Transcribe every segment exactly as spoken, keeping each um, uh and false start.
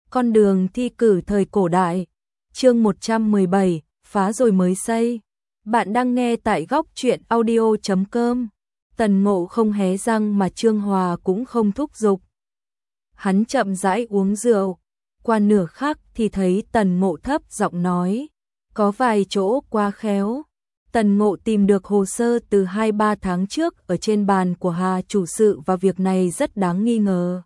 Con đường thi cử thời cổ đại. Chương một trăm mười bảy, phá rồi mới xây. Bạn đang nghe tại góc truyện audio chấm com. Tần Ngộ không hé răng mà Trương Hòa cũng không thúc giục. Hắn chậm rãi uống rượu. Qua nửa khắc thì thấy Tần Ngộ thấp giọng nói, có vài chỗ quá khéo. Tần Ngộ tìm được hồ sơ từ hai ba tháng trước ở trên bàn của Hà chủ sự và việc này rất đáng nghi ngờ.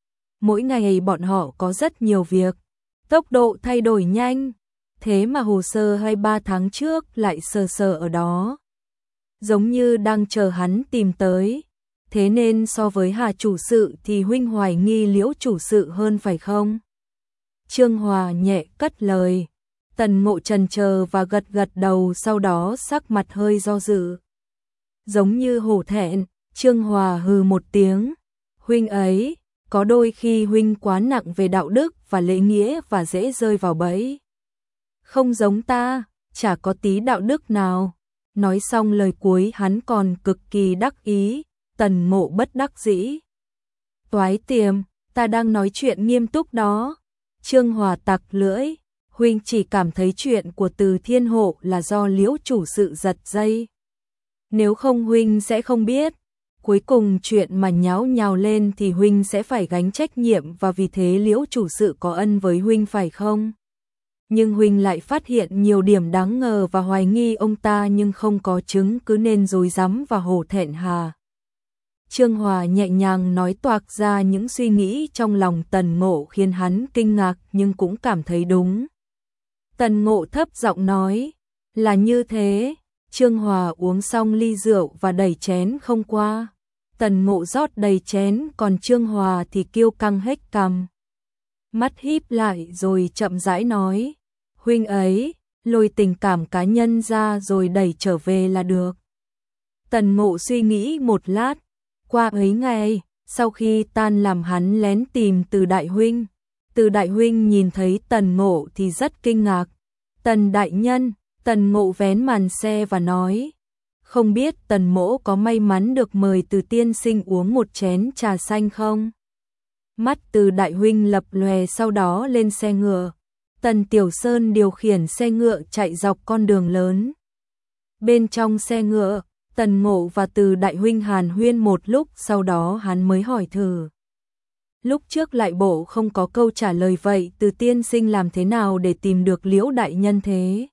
Mỗi ngày bọn họ có rất nhiều việc, tốc độ thay đổi nhanh, thế mà hồ sơ hai ba tháng trước lại sờ sờ ở đó. Giống như đang chờ hắn tìm tới, thế nên so với Hà chủ sự thì huynh hoài nghi Liễu chủ sự hơn phải không? Trương Hòa nhẹ cất lời. Tần Ngộ chần chờ và gật gật đầu, sau đó sắc mặt hơi do dự. Giống như hổ thẹn, Trương Hòa hừ một tiếng. Huynh ấy, có đôi khi huynh quá nặng về đạo đức và lễ nghĩa và dễ rơi vào bẫy. Không giống ta, chả có tí đạo đức nào. Nói xong lời cuối hắn còn cực kỳ đắc ý. Tần Ngộ bất đắc dĩ. Toái tiềm, ta đang nói chuyện nghiêm túc đó. Trương Hòa tặc lưỡi. Huynh chỉ cảm thấy chuyện của Từ Thiên Hộ là do Liễu chủ sự giật dây. Nếu không huynh sẽ không biết. Cuối cùng chuyện mà nháo nhào lên thì huynh sẽ phải gánh trách nhiệm, và vì thế Liễu chủ sự có ân với huynh phải không? Nhưng huynh lại phát hiện nhiều điểm đáng ngờ và hoài nghi ông ta nhưng không có chứng cứ nên rối rắm và hổ thẹn hà. Trương Hòa nhẹ nhàng nói toạc ra những suy nghĩ trong lòng Tần Ngộ khiến hắn kinh ngạc nhưng cũng cảm thấy đúng. Tần Ngộ thấp giọng nói, là như thế. Trương Hòa uống xong ly rượu và đẩy chén không qua. Tần Ngộ rót đầy chén, còn Trương Hòa thì kiêu căng hết cằm. Mắt híp lại rồi chậm rãi nói, huynh ấy, lôi tình cảm cá nhân ra rồi đẩy trở về là được. Tần Ngộ suy nghĩ một lát, qua ấy ngày, sau khi tan làm hắn lén tìm Từ đại huynh. Từ đại huynh nhìn thấy Tần Ngộ thì rất kinh ngạc. Tần đại nhân, Tần Ngộ vén màn xe và nói, không biết Tần mỗ có may mắn được mời Từ tiên sinh uống một chén trà xanh không? Mắt Từ đại huynh lập lòe, sau đó lên xe ngựa. Tần Tiểu Sơn điều khiển xe ngựa chạy dọc con đường lớn. Bên trong xe ngựa, Tần Ngộ và Từ đại huynh hàn huyên một lúc, sau đó hắn mới hỏi thử. Lúc trước lại bộ không có câu trả lời, vậy Từ tiên sinh làm thế nào để tìm được Liễu đại nhân thế?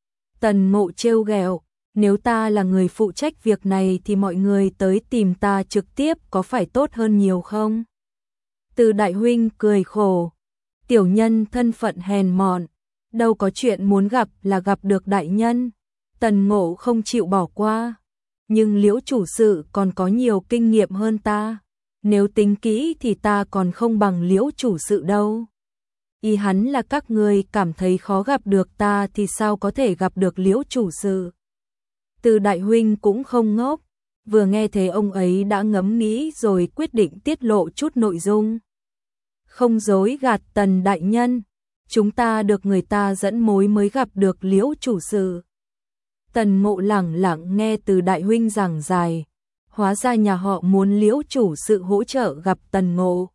Tần Ngộ trêu ghẹo, nếu ta là người phụ trách việc này thì mọi người tới tìm ta trực tiếp có phải tốt hơn nhiều không? Từ đại huynh cười khổ, tiểu nhân thân phận hèn mọn, đâu có chuyện muốn gặp là gặp được đại nhân. Tần Ngộ không chịu bỏ qua, nhưng Liễu chủ sự còn có nhiều kinh nghiệm hơn ta. Nếu tính kỹ thì ta còn không bằng Liễu chủ sự đâu. Ý hắn là các người cảm thấy khó gặp được ta thì sao có thể gặp được Liễu chủ sự. Từ đại huynh cũng không ngốc, vừa nghe thế ông ấy đã ngẫm nghĩ rồi quyết định tiết lộ chút nội dung. Không dối gạt Tần đại nhân, chúng ta được người ta dẫn mối mới gặp được Liễu chủ sự. Tần Ngộ lẳng lặng nghe Từ đại huynh giảng giải. Hóa ra nhà họ muốn Liễu chủ sự hỗ trợ gặp Tần Ngộ.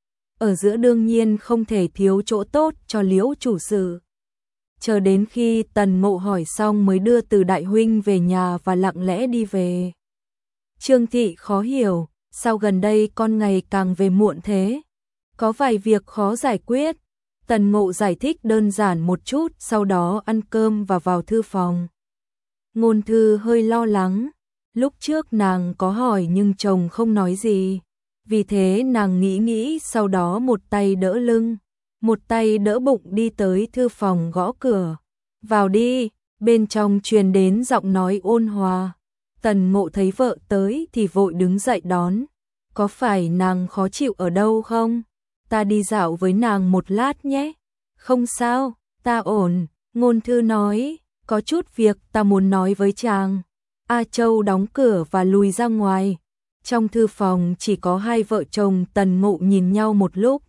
Ở giữa đương nhiên không thể thiếu chỗ tốt cho Liễu chủ sự. Chờ đến khi Tần Ngộ hỏi xong mới đưa Từ đại huynh về nhà và lặng lẽ đi về. Trương Thị khó hiểu, sao gần đây con ngày càng về muộn thế? Có vài việc khó giải quyết. Tần Ngộ giải thích đơn giản một chút, sau đó ăn cơm và vào thư phòng. Ngôn Thư hơi lo lắng. Lúc trước nàng có hỏi nhưng chồng không nói gì. Vì thế nàng nghĩ nghĩ, sau đó một tay đỡ lưng, một tay đỡ bụng đi tới thư phòng gõ cửa. Vào đi, bên trong truyền đến giọng nói ôn hòa. Tần Ngộ thấy vợ tới thì vội đứng dậy đón. Có phải nàng khó chịu ở đâu không? Ta đi dạo với nàng một lát nhé. Không sao, ta ổn. Ngôn Thư nói, có chút việc ta muốn nói với chàng. A Châu đóng cửa và lùi ra ngoài. Trong thư phòng chỉ có hai vợ chồng. Tần Ngộ nhìn nhau một lúc.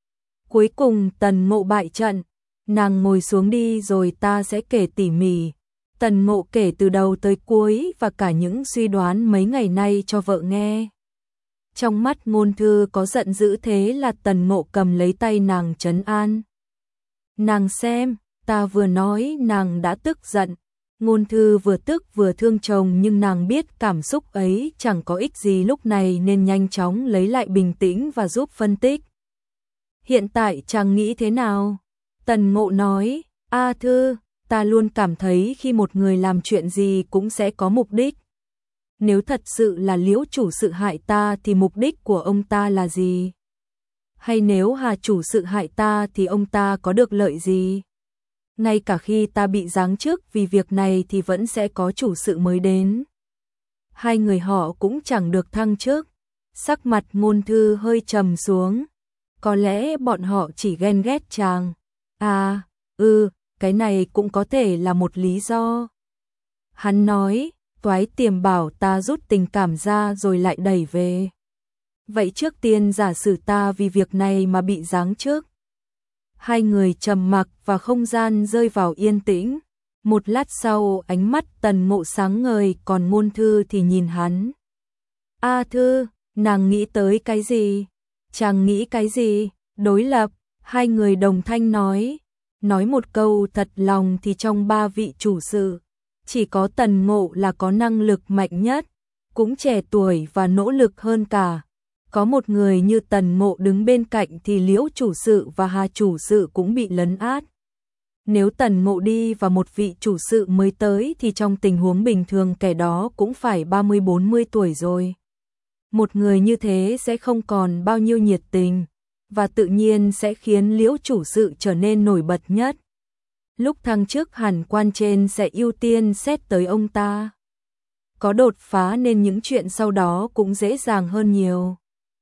Cuối cùng Tần Ngộ bại trận. Nàng ngồi xuống đi rồi ta sẽ kể tỉ mỉ. Tần Ngộ kể từ đầu tới cuối và cả những suy đoán mấy ngày nay cho vợ nghe. Trong mắt Ngôn Thư có giận dữ, thế là Tần Ngộ cầm lấy tay nàng trấn an. Nàng xem, ta vừa nói nàng đã tức giận. Ngôn Thư vừa tức vừa thương chồng, nhưng nàng biết cảm xúc ấy chẳng có ích gì lúc này nên nhanh chóng lấy lại bình tĩnh và giúp phân tích. Hiện tại chàng nghĩ thế nào? Tần Ngộ nói, A Thư, ta luôn cảm thấy khi một người làm chuyện gì cũng sẽ có mục đích. Nếu thật sự là Liễu chủ sự hại ta thì mục đích của ông ta là gì? Hay nếu Hà chủ sự hại ta thì ông ta có được lợi gì? Ngay cả khi ta bị giáng chức vì việc này thì vẫn sẽ có chủ sự mới đến. Hai người họ cũng chẳng được thăng chức. Sắc mặt Ngôn Thư hơi trầm xuống. Có lẽ bọn họ chỉ ghen ghét chàng. À, ừ, cái này cũng có thể là một lý do. Hắn nói, Toái Tiềm bảo ta rút tình cảm ra rồi lại đẩy về. Vậy trước tiên giả sử ta vì việc này mà bị giáng chức. Hai người trầm mặc và không gian rơi vào yên tĩnh. Một lát sau ánh mắt Tần Ngộ sáng ngời, còn Ngôn Thư thì nhìn hắn. A Thư, nàng nghĩ tới cái gì? Chàng nghĩ cái gì? Đối lập, hai người đồng thanh nói. Nói một câu thật lòng thì trong ba vị chủ sự, chỉ có Tần Ngộ là có năng lực mạnh nhất, cũng trẻ tuổi và nỗ lực hơn cả. Có một người như Tần Ngộ đứng bên cạnh thì Liễu chủ sự và Hà chủ sự cũng bị lấn át. Nếu Tần Ngộ đi và một vị chủ sự mới tới thì trong tình huống bình thường kẻ đó cũng phải ba mươi bốn mươi tuổi rồi. Một người như thế sẽ không còn bao nhiêu nhiệt tình, và tự nhiên sẽ khiến Liễu chủ sự trở nên nổi bật nhất. Lúc thăng chức hẳn quan trên sẽ ưu tiên xét tới ông ta. Có đột phá nên những chuyện sau đó cũng dễ dàng hơn nhiều.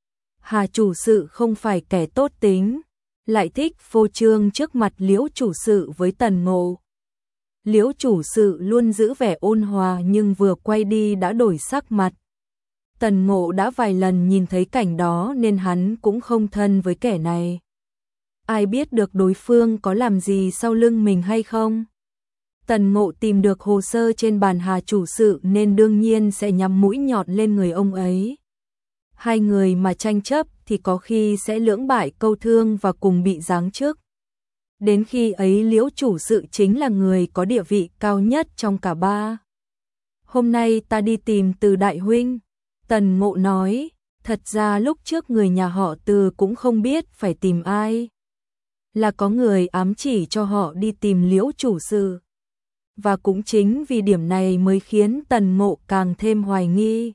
Hà chủ sự không phải kẻ tốt tính, lại thích phô trương trước mặt Liễu chủ sự với Tần Ngộ. Liễu chủ sự luôn giữ vẻ ôn hòa nhưng vừa quay đi đã đổi sắc mặt. Tần Ngộ đã vài lần nhìn thấy cảnh đó nên hắn cũng không thân với kẻ này. Ai biết được đối phương có làm gì sau lưng mình hay không? Tần Ngộ tìm được hồ sơ trên bàn Hà chủ sự nên đương nhiên sẽ nhắm mũi nhọn lên người ông ấy. Hai người mà tranh chấp thì có khi sẽ lưỡng bại câu thương và cùng bị giáng chức. Đến khi ấy Liễu chủ sự chính là người có địa vị cao nhất trong cả ba. Hôm nay ta đi tìm Từ đại huynh. Tần Ngộ nói, thật ra lúc trước người nhà họ Từ cũng không biết phải tìm ai. Là có người ám chỉ cho họ đi tìm Liễu chủ sự. Và cũng chính vì điểm này mới khiến Tần Ngộ càng thêm hoài nghi.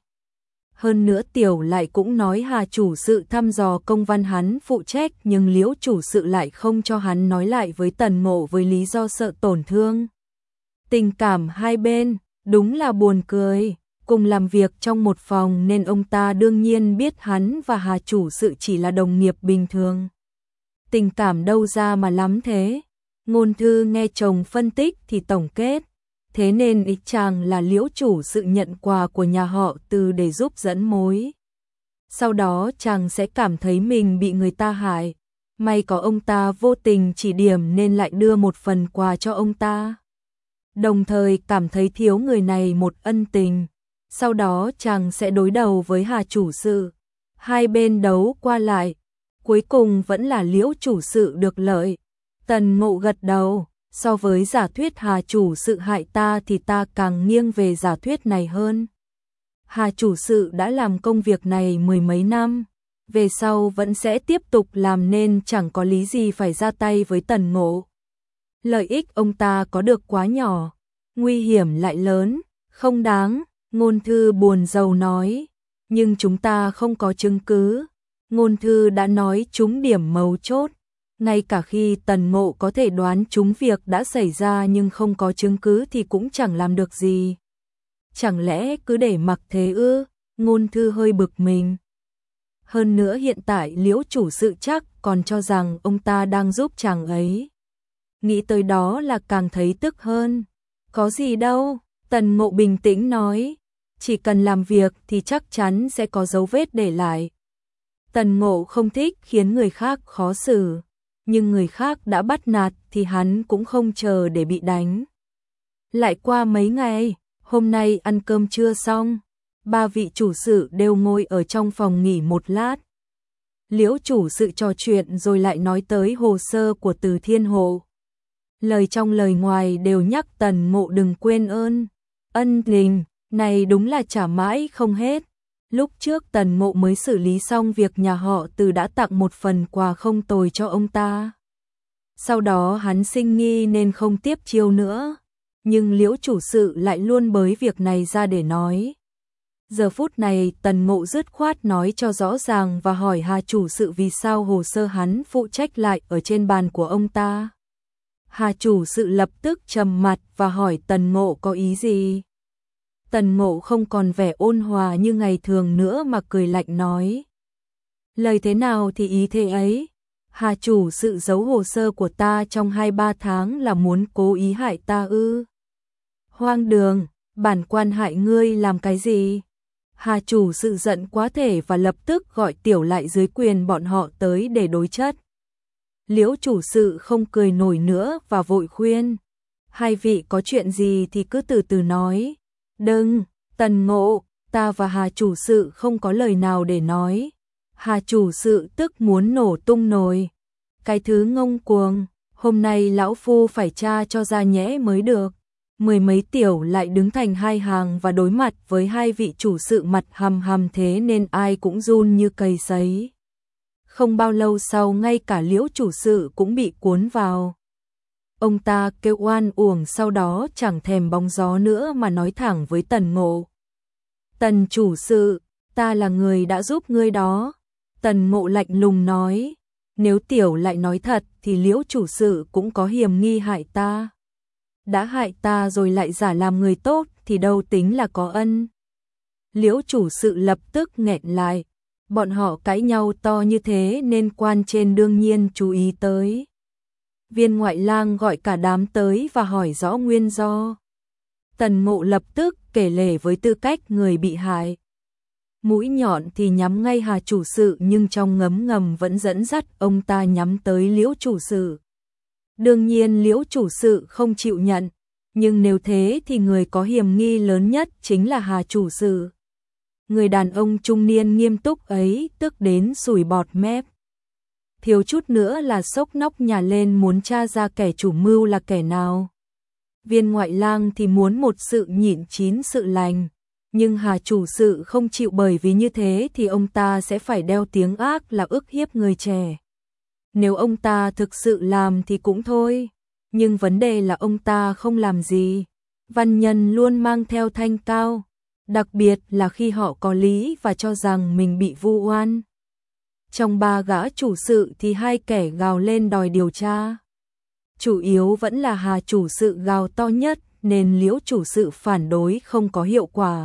Hơn nữa Tiểu lại cũng nói Hà chủ sự thăm dò công văn hắn phụ trách, nhưng Liễu chủ sự lại không cho hắn nói lại với Tần Ngộ với lý do sợ tổn thương tình cảm hai bên. Đúng là buồn cười. Cùng làm việc trong một phòng nên ông ta đương nhiên biết hắn và Hà chủ sự chỉ là đồng nghiệp bình thường. Tình cảm đâu ra mà lắm thế. Ngôn Thư nghe chồng phân tích thì tổng kết. Thế nên ý chàng là Liễu chủ sự nhận quà của nhà họ Từ để giúp dẫn mối. Sau đó chàng sẽ cảm thấy mình bị người ta hại. May có ông ta vô tình chỉ điểm nên lại đưa một phần quà cho ông ta. Đồng thời cảm thấy thiếu người này một ân tình. Sau đó chàng sẽ đối đầu với Hà chủ sự. Hai bên đấu qua lại. Cuối cùng vẫn là Liễu chủ sự được lợi. Tần Ngộ gật đầu. So với giả thuyết Hà chủ sự hại ta thì ta càng nghiêng về giả thuyết này hơn. Hà chủ sự đã làm công việc này mười mấy năm. Về sau vẫn sẽ tiếp tục làm nên chẳng có lý gì phải ra tay với Tần Ngộ. Lợi ích ông ta có được quá nhỏ. Nguy hiểm lại lớn. Không đáng. Ngôn Thư buồn rầu nói. Nhưng chúng ta không có chứng cứ. Ngôn Thư đã nói trúng điểm mấu chốt. Ngay cả khi Tần Ngộ có thể đoán trúng việc đã xảy ra nhưng không có chứng cứ thì cũng chẳng làm được gì. Chẳng lẽ cứ để mặc thế ư? Ngôn Thư hơi bực mình. Hơn nữa hiện tại Liễu chủ sự chắc còn cho rằng ông ta đang giúp chàng ấy. Nghĩ tới đó là càng thấy tức hơn. Có gì đâu, Tần Ngộ bình tĩnh nói. Chỉ cần làm việc thì chắc chắn sẽ có dấu vết để lại. Tần Ngộ không thích khiến người khác khó xử. Nhưng người khác đã bắt nạt thì hắn cũng không chờ để bị đánh. Lại qua mấy ngày, hôm nay ăn cơm trưa xong, ba vị chủ sự đều ngồi ở trong phòng nghỉ một lát. Liễu chủ sự trò chuyện rồi lại nói tới hồ sơ của Từ Thiên Hộ. Lời trong lời ngoài đều nhắc Tần Ngộ đừng quên ơn. Ân tình này đúng là trả mãi không hết. Lúc trước Tần Ngộ mới xử lý xong việc nhà họ Từ đã tặng một phần quà không tồi cho ông ta. Sau đó hắn sinh nghi nên không tiếp chiêu nữa. Nhưng Liễu chủ sự lại luôn bới việc này ra để nói. Giờ phút này Tần Ngộ dứt khoát nói cho rõ ràng và hỏi Hà chủ sự vì sao hồ sơ hắn phụ trách lại ở trên bàn của ông ta. Hà chủ sự lập tức trầm mặt và hỏi Tần Ngộ có ý gì. Tần Ngộ không còn vẻ ôn hòa như ngày thường nữa mà cười lạnh nói. Lời thế nào thì ý thế ấy. Hà chủ sự giấu hồ sơ của ta trong hai ba tháng là muốn cố ý hại ta ư? Hoang đường, bản quan hại ngươi làm cái gì? Hà chủ sự giận quá thể và lập tức gọi tiểu lại dưới quyền bọn họ tới để đối chất. Liễu chủ sự không cười nổi nữa và vội khuyên. Hai vị có chuyện gì thì cứ từ từ nói. Đừng, Tần Ngộ, ta và Hà chủ sự không có lời nào để nói. Hà chủ sự tức muốn nổ tung nồi. Cái thứ ngông cuồng, hôm nay lão phu phải tra cho ra nhẽ mới được. Mười mấy tiểu lại đứng thành hai hàng và đối mặt với hai vị chủ sự mặt hầm hầm thế nên ai cũng run như cây sấy. Không bao lâu sau ngay cả Liễu chủ sự cũng bị cuốn vào. Ông ta kêu oan uổng sau đó chẳng thèm bóng gió nữa mà nói thẳng với Tần Ngộ. Tần chủ sự, ta là người đã giúp ngươi đó. Tần Ngộ lạnh lùng nói, nếu tiểu lại nói thật thì Liễu chủ sự cũng có hiềm nghi hại ta. Đã hại ta rồi lại giả làm người tốt thì đâu tính là có ân. Liễu chủ sự lập tức nghẹn lại. Bọn họ cãi nhau to như thế nên quan trên đương nhiên chú ý tới. Viên ngoại lang gọi cả đám tới và hỏi rõ nguyên do. Tần Ngộ lập tức kể lể với tư cách người bị hại. Mũi nhọn thì nhắm ngay Hà chủ sự nhưng trong ngấm ngầm vẫn dẫn dắt ông ta nhắm tới Liễu chủ sự. Đương nhiên Liễu chủ sự không chịu nhận, nhưng nếu thế thì người có hiềm nghi lớn nhất chính là Hà chủ sự. Người đàn ông trung niên nghiêm túc ấy tức đến sùi bọt mép. Thiếu chút nữa là sốc nóc nhà lên muốn tra ra kẻ chủ mưu là kẻ nào. Viên ngoại lang thì muốn một sự nhịn chín sự lành, nhưng Hà chủ sự không chịu bởi vì như thế thì ông ta sẽ phải đeo tiếng ác là ức hiếp người trẻ. Nếu ông ta thực sự làm thì cũng thôi, nhưng vấn đề là ông ta không làm gì. Văn nhân luôn mang theo thanh cao, đặc biệt là khi họ có lý và cho rằng mình bị vu oan. Trong ba gã chủ sự thì hai kẻ gào lên đòi điều tra. Chủ yếu vẫn là Hà chủ sự gào to nhất nên Liễu chủ sự phản đối không có hiệu quả.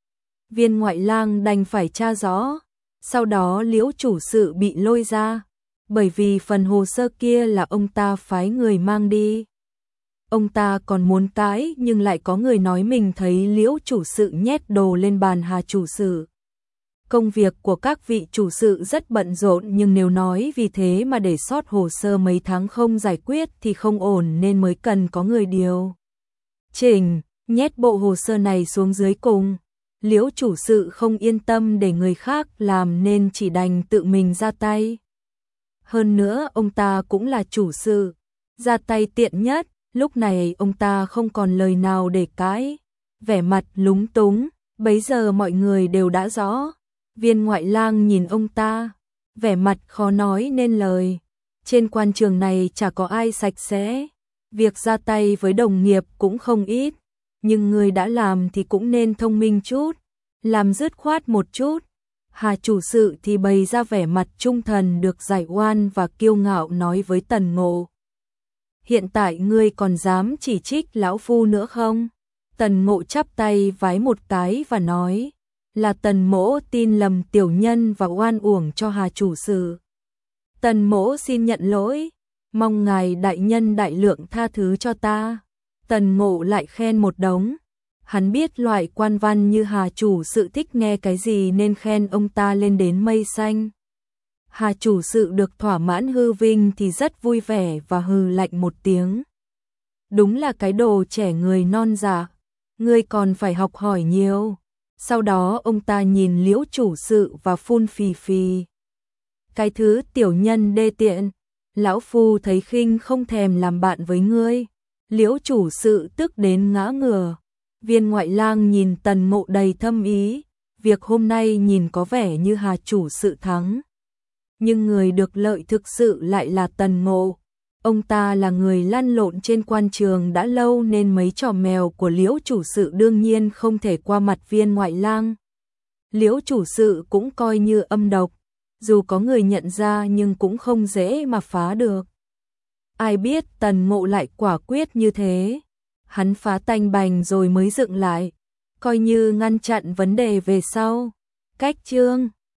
Viên ngoại lang đành phải tra rõ, sau đó Liễu chủ sự bị lôi ra, bởi vì phần hồ sơ kia là ông ta phái người mang đi. Ông ta còn muốn cãi nhưng lại có người nói mình thấy Liễu chủ sự nhét đồ lên bàn Hà chủ sự. Công việc của các vị chủ sự rất bận rộn nhưng nếu nói vì thế mà để sót hồ sơ mấy tháng không giải quyết thì không ổn nên mới cần có người điều chỉnh, nhét bộ hồ sơ này xuống dưới cùng. Liễu chủ sự không yên tâm để người khác làm nên chỉ đành tự mình ra tay. Hơn nữa ông ta cũng là chủ sự, ra tay tiện nhất, lúc này ông ta không còn lời nào để cãi, vẻ mặt lúng túng, bấy giờ mọi người đều đã rõ. Viên ngoại lang nhìn ông ta, vẻ mặt khó nói nên lời. Trên quan trường này chả có ai sạch sẽ, việc ra tay với đồng nghiệp cũng không ít, nhưng người đã làm thì cũng nên thông minh chút, làm dứt khoát một chút. Hà chủ sự thì bày ra vẻ mặt trung thần được giải oan và kiêu ngạo nói với Tần Ngộ. Hiện tại ngươi còn dám chỉ trích lão phu nữa không? Tần Ngộ chắp tay vái một cái và nói, là Tần mỗ tin lầm tiểu nhân và oan uổng cho Hà chủ sự. Tần mỗ xin nhận lỗi, mong ngài đại nhân đại lượng tha thứ cho ta. Tần Ngộ lại khen một đống. Hắn biết loại quan văn như Hà chủ sự thích nghe cái gì nên khen ông ta lên đến mây xanh. Hà chủ sự được thỏa mãn hư vinh thì rất vui vẻ và hừ lạnh một tiếng. Đúng là cái đồ trẻ người non dạ, ngươi còn phải học hỏi nhiều. Sau đó ông ta nhìn Liễu chủ sự và phun phì phì. Cái thứ tiểu nhân đê tiện, lão phu thấy khinh không thèm làm bạn với ngươi. Liễu chủ sự tức đến ngã ngửa. Viên ngoại lang nhìn Tần Ngộ đầy thâm ý, việc hôm nay nhìn có vẻ như Hà chủ sự thắng. Nhưng người được lợi thực sự lại là Tần Ngộ. Ông ta là người lăn lộn trên quan trường đã lâu nên mấy trò mèo của Liễu chủ sự đương nhiên không thể qua mặt viên ngoại lang. Liễu chủ sự cũng coi như âm độc, dù có người nhận ra nhưng cũng không dễ mà phá được. Ai biết Tần Ngộ lại quả quyết như thế. Hắn phá tanh bành rồi mới dựng lại, coi như ngăn chặn vấn đề về sau. Cách chương